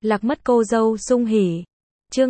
Lạc mất cô dâu sung hỉ. Chương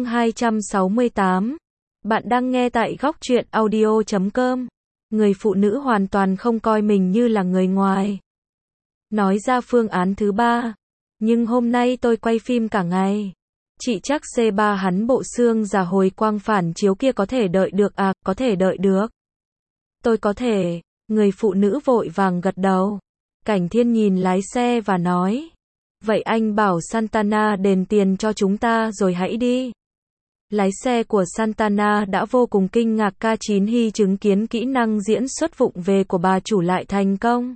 268. Bạn đang nghe tại góc truyện audio.com. Người phụ nữ hoàn toàn không coi mình như là người ngoài. Nói ra phương án thứ ba. Nhưng hôm nay tôi quay phim cả ngày. Chị chắc C3 hắn bộ xương già hồi quang phản chiếu kia có thể đợi được à, có thể đợi được. Tôi có thể. Người phụ nữ vội vàng gật đầu. Cảnh Thiên nhìn lái xe và nói. Vậy anh bảo Santana đền tiền cho chúng ta rồi hãy đi. Lái xe của Santana đã vô cùng kinh ngạc K9 Hy chứng kiến kỹ năng diễn xuất vụng về của bà chủ lại thành công.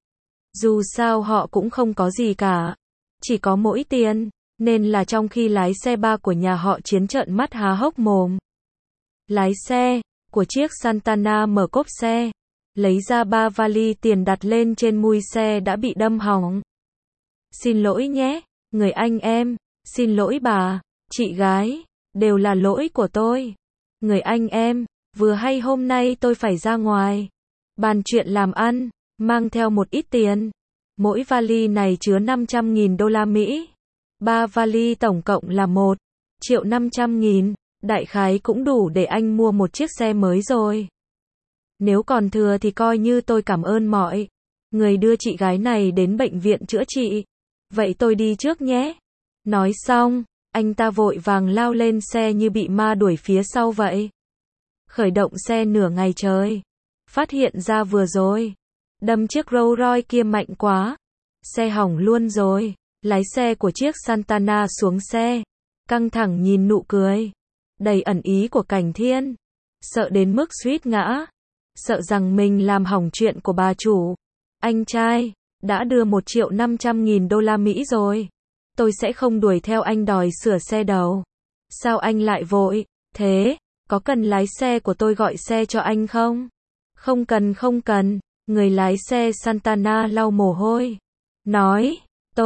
Dù sao họ cũng không có gì cả. Chỉ có mỗi tiền. Nên là trong khi lái xe ba của nhà họ Chiến trợn mắt há hốc mồm. Lái xe của chiếc Santana mở cốp xe. Lấy ra 3 vali tiền đặt lên trên mui xe đã bị đâm hỏng. Xin lỗi nhé, người anh em, xin lỗi bà, chị gái, đều là lỗi của tôi. Người anh em, vừa hay hôm nay tôi phải ra ngoài. Bàn chuyện làm ăn, mang theo một ít tiền. Mỗi vali này chứa 500.000 đô la Mỹ. 3 vali tổng cộng là 1.500.000, đại khái cũng đủ để anh mua một chiếc xe mới rồi. Nếu còn thừa thì coi như tôi cảm ơn mọi người đưa chị gái này đến bệnh viện chữa trị. Vậy tôi đi trước nhé. Nói xong, anh ta vội vàng lao lên xe như bị ma đuổi phía sau vậy. Khởi động xe nửa ngày trời. Phát hiện ra vừa rồi. Đâm chiếc Rolls Royce kia mạnh quá. Xe hỏng luôn rồi. Lái xe của chiếc Santana xuống xe. Căng thẳng nhìn nụ cười. Đầy ẩn ý của Cảnh Thiên. Sợ đến mức suýt ngã. Sợ rằng mình làm hỏng chuyện của bà chủ. Anh trai. Đã đưa 1.500.000 đô la Mỹ rồi. Tôi sẽ không đuổi theo anh đòi sửa xe đâu. Sao anh lại vội? Thế, có cần lái xe của tôi gọi xe cho anh không? Không cần không cần. Người lái xe Santana lau mồ hôi. Nói,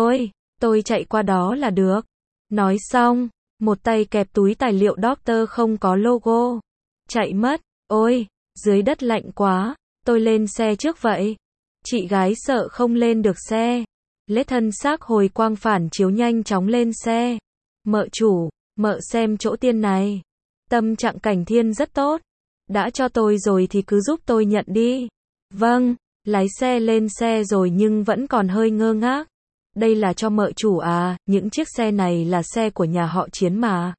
tôi chạy qua đó là được. Nói xong, một tay kẹp túi tài liệu doctor không có logo. Chạy mất, ôi, dưới đất lạnh quá, tôi lên xe trước vậy. Chị gái sợ không lên được xe. Lết thân xác hồi quang phản chiếu nhanh chóng lên xe. Mợ chủ, mợ xem chỗ tiên này. Tâm trạng Cảnh Thiên rất tốt. Đã cho tôi rồi thì cứ giúp tôi nhận đi. Vâng, lái xe lên xe rồi nhưng vẫn còn hơi ngơ ngác. Đây là cho mợ chủ à, những chiếc xe này là xe của nhà họ Chiến mà.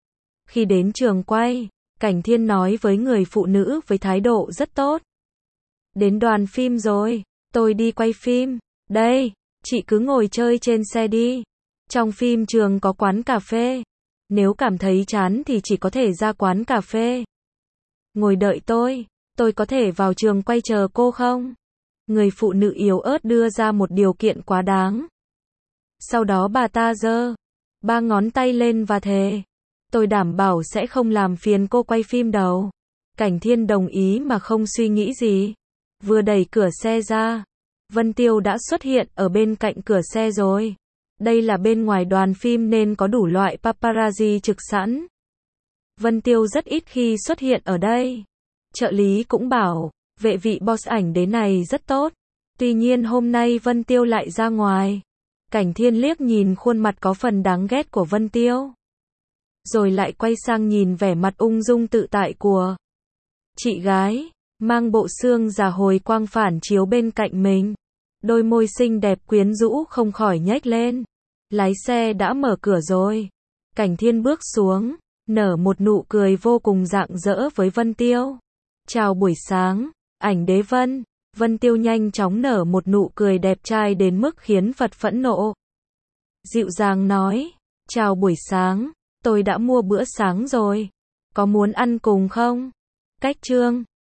Khi đến trường quay, Cảnh Thiên nói với người phụ nữ với thái độ rất tốt. Đến đoàn phim rồi. Tôi đi quay phim. Đây, chị cứ ngồi chơi trên xe đi. Trong phim trường có quán cà phê. Nếu cảm thấy chán thì chỉ có thể ra quán cà phê. Ngồi đợi tôi có thể vào trường quay chờ cô không? Người phụ nữ yếu ớt đưa ra một điều kiện quá đáng. Sau đó bà ta giơ 3 ngón tay lên và thề. Tôi đảm bảo sẽ không làm phiền cô quay phim đâu. Cảnh Thiên đồng ý mà không suy nghĩ gì. Vừa đẩy cửa xe ra, Vân Tiêu đã xuất hiện ở bên cạnh cửa xe rồi. Đây là bên ngoài đoàn phim nên có đủ loại paparazzi trực sẵn. Vân Tiêu rất ít khi xuất hiện ở đây. Trợ lý cũng bảo, vệ vị boss ảnh đến này rất tốt. Tuy nhiên hôm nay Vân Tiêu lại ra ngoài. Cảnh Thiên liếc nhìn khuôn mặt có phần đáng ghét của Vân Tiêu. Rồi lại quay sang nhìn vẻ mặt ung dung tự tại của chị gái. Mang bộ xương già hồi quang phản chiếu bên cạnh mình. Đôi môi xinh đẹp quyến rũ không khỏi nhếch lên. Lái xe đã mở cửa rồi. Cảnh Thiên bước xuống, nở một nụ cười vô cùng rạng rỡ với Vân Tiêu. Chào buổi sáng, ảnh đế Vân. Vân Tiêu nhanh chóng nở một nụ cười đẹp trai đến mức khiến Phật phẫn nộ. Dịu dàng nói, chào buổi sáng, tôi đã mua bữa sáng rồi. Có muốn ăn cùng không? Cách chương